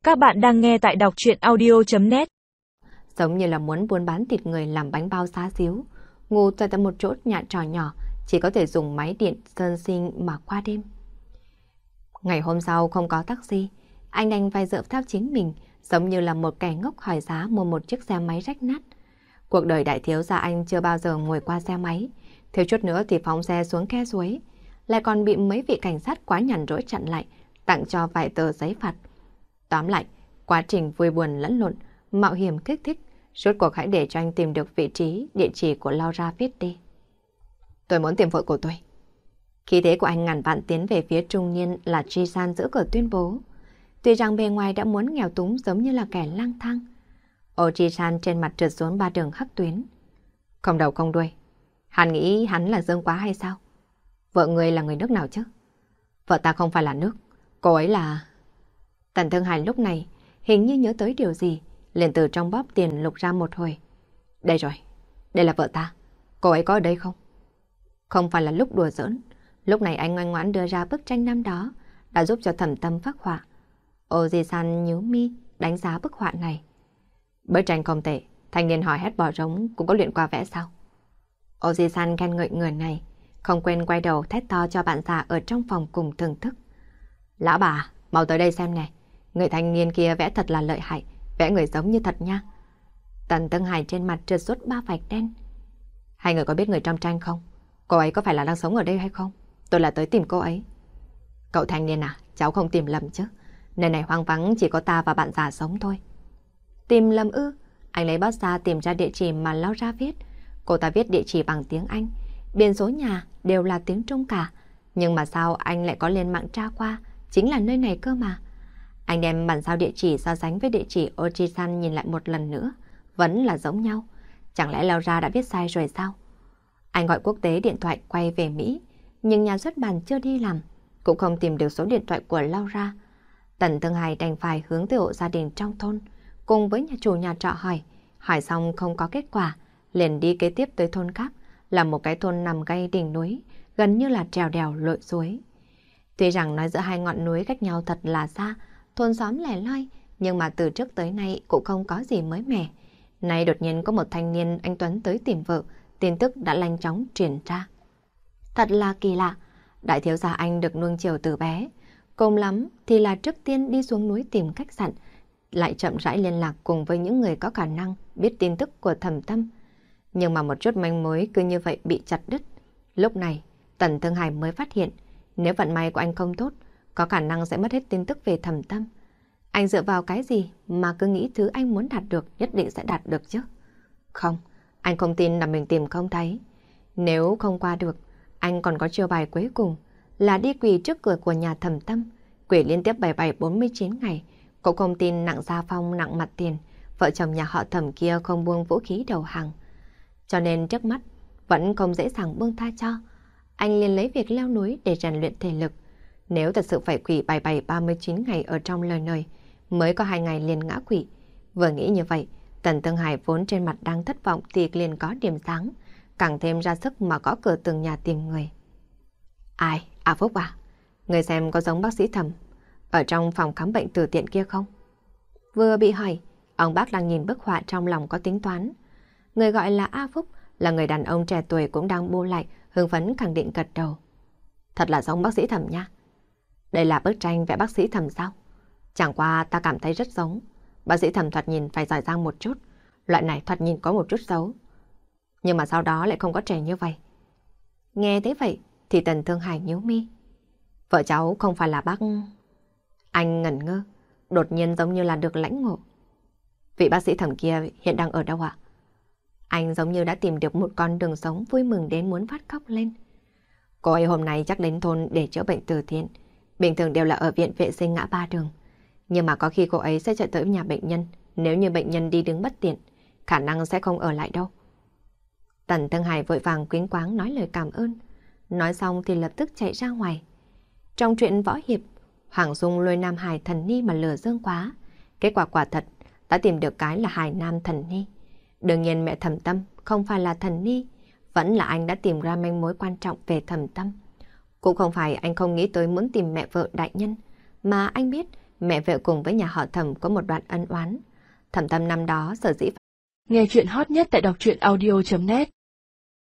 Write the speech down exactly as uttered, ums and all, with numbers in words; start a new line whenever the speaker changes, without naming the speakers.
Các bạn đang nghe tại đọc truyện audio chấm net.
Giống như là muốn buôn bán thịt người làm bánh bao xá xíu. Ngủ tại một chỗ nhà trò nhỏ, chỉ có thể dùng máy điện sơn sinh mà qua đêm. Ngày hôm sau không có taxi, anh đành phải dựa theo chính mình, giống như là một kẻ ngốc hỏi giá mua một chiếc xe máy rách nát. Cuộc đời đại thiếu gia anh chưa bao giờ ngồi qua xe máy, thiếu chút nữa thì phóng xe xuống khe suối, lại còn bị mấy vị cảnh sát quá nhàn rỗi chặn lại, tặng cho vài tờ giấy phạt. Tóm lại, quá trình vui buồn lẫn lộn, mạo hiểm kích thích, rốt cuộc hãy để cho anh tìm được vị trí, địa chỉ của Laura viết đi. Tôi muốn tìm vợ của tôi. Khí thế của anh ngàn vạn tiến về phía trung niên là Jisan giữ cửa tuyên bố. Tuy rằng bề ngoài đã muốn nghèo túng giống như là kẻ lang thang. Ô Jisan trên mặt trượt xuống ba đường hắc tuyến. Không đầu không đuôi. Hắn nghĩ hắn là Dương Quá hay sao? Vợ người là người nước nào chứ? Vợ ta không phải là nước. Cô ấy là... Tần Thương Hải lúc này hình như nhớ tới điều gì, liền từ trong bóp tiền lục ra một hồi. Đây rồi, đây là vợ ta. Cô ấy có ở đây không? Không phải là lúc đùa giỡn. Lúc này anh ngoan ngoãn đưa ra bức tranh năm đó, đã giúp cho Thẩm Tâm phác họa. Ô Di San nhíu mi đánh giá bức họa này. Bức tranh không tệ, thanh niên hỏi hét bò rống cũng có luyện qua vẽ sao? Ô Di San khen ngợi người này, không quên quay đầu thét to cho bạn già ở trong phòng cùng thưởng thức. Lão bà, mau tới đây xem nè. Người thanh niên kia vẽ thật là lợi hại, vẽ người giống như thật nha. Tần Tương Hải trên mặt trượt suốt ba vạch đen. Hai người có biết người trong tranh không? Cô ấy có phải là đang sống ở đây hay không? Tôi là tới tìm cô ấy. Cậu thanh niên à, cháu không tìm lầm chứ. Nơi này hoang vắng chỉ có ta và bạn già sống thôi. Tìm lầm ư? Anh lấy bút ra tìm ra địa chỉ mà Laura viết. Cô ta viết địa chỉ bằng tiếng Anh, biển số nhà đều là tiếng Trung cả. Nhưng mà sao anh lại có lên mạng tra qua, chính là nơi này cơ mà. Anh đem bản sao địa chỉ so sánh với địa chỉ Ojisan nhìn lại một lần nữa, vẫn là giống nhau. Chẳng lẽ Laura đã viết sai rồi sao? Anh gọi quốc tế điện thoại quay về Mỹ, nhưng nhà xuất bản chưa đi làm, cũng không tìm được số điện thoại của Laura. Tần Thương Hải đành phải hướng tới hộ gia đình trong thôn, cùng với nhà chủ nhà trọ hỏi, hỏi xong không có kết quả, liền đi kế tiếp tới thôn khác, là một cái thôn nằm ngay đỉnh núi, gần như là trèo đèo lội suối. Tuy rằng nói giữa hai ngọn núi cách nhau thật là xa, thôn xóm lẻ loi, nhưng mà từ trước tới nay cũng không có gì mới mẻ. Nay đột nhiên có một thanh niên anh Tuấn tới tìm vợ, tin tức đã nhanh chóng truyền ra. Thật là kỳ lạ, đại thiếu gia anh được nuông chiều từ bé, cùng lắm thì là trước tiên đi xuống núi tìm khách sạn, lại chậm rãi liên lạc cùng với những người có khả năng biết tin tức của Thẩm Tâm. Nhưng mà một chút manh mối cứ như vậy bị chặt đứt. Lúc này, Tần Thương Hải mới phát hiện, nếu vận may của anh không tốt, có khả năng sẽ mất hết tin tức về Thẩm Tâm. Anh dựa vào cái gì mà cứ nghĩ thứ anh muốn đạt được nhất định sẽ đạt được chứ? Không, anh không tin là mình tìm không thấy. Nếu không qua được, anh còn có chiêu bài cuối cùng là đi quỳ trước cửa của nhà Thẩm Tâm, quỳ liên tiếp bảy bảy bốn mươi chín ngày, cũng không tin nặng gia phong nặng mặt tiền, vợ chồng nhà họ Thẩm kia không buông vũ khí đầu hàng. Cho nên trước mắt vẫn không dễ dàng buông tha cho. Anh liền lấy việc leo núi để rèn luyện thể lực. Nếu thật sự phải quỳ bảy bảy ba mươi chín ngày ở trong lời nơi, mới có hai ngày liền ngã quỵ. Vừa nghĩ như vậy, Tần Tương Hải vốn trên mặt đang thất vọng thì liền có điểm sáng, càng thêm ra sức mà gõ cửa từng nhà tìm người. Ai? À Phúc à? Người xem có giống bác sĩ Thẩm ở trong phòng khám bệnh từ tiện kia không? Vừa bị hỏi, ông bác đang nhìn bức họa trong lòng có tính toán. Người gọi là A Phúc là người đàn ông trẻ tuổi cũng đang bu lại, hưng phấn khẳng định gật đầu. Thật là giống bác sĩ Thẩm nha. Đây là bức tranh vẽ bác sĩ Thẩm sao? Chẳng qua ta cảm thấy rất giống. Bác sĩ Thẩm thoạt nhìn phải giỏi giang một chút, loại này thoạt nhìn có một chút xấu. Nhưng mà sau đó lại không có trẻ như vậy. Nghe thế vậy thì Tần Thương Hải nhíu mi. Vợ cháu không phải là bác... Anh ngẩn ngơ, đột nhiên giống như là được lãnh ngộ. Vị bác sĩ Thẩm kia hiện đang ở đâu ạ? Anh giống như đã tìm được một con đường sống, vui mừng đến muốn phát khóc lên. Cô ấy hôm nay chắc đến thôn để chữa bệnh từ thiện. Bình thường đều là ở viện vệ sinh ngã ba đường. Nhưng mà có khi cô ấy sẽ chạy tới nhà bệnh nhân. Nếu như bệnh nhân đi đứng bất tiện, khả năng sẽ không ở lại đâu. Tần Thương Hải vội vàng quyến quáng nói lời cảm ơn. Nói xong thì lập tức chạy ra ngoài. Trong truyện võ hiệp, Hoàng Dung lôi Nam Hải thần ni mà lừa Dương Quá. Kết quả quả thật đã tìm được cái là Hải Nam thần ni. Đương nhiên mẹ Thẩm Tâm không phải là thần ni, vẫn là anh đã tìm ra manh mối quan trọng về Thẩm Tâm. Cũng không phải anh không nghĩ tới muốn tìm mẹ vợ đại nhân, mà anh biết mẹ vợ cùng với nhà họ Thẩm có một đoạn ân oán. Thẩm Tâm năm đó sở dĩ.
Nghe chuyện hot nhất tại đọc truyện audio chấm net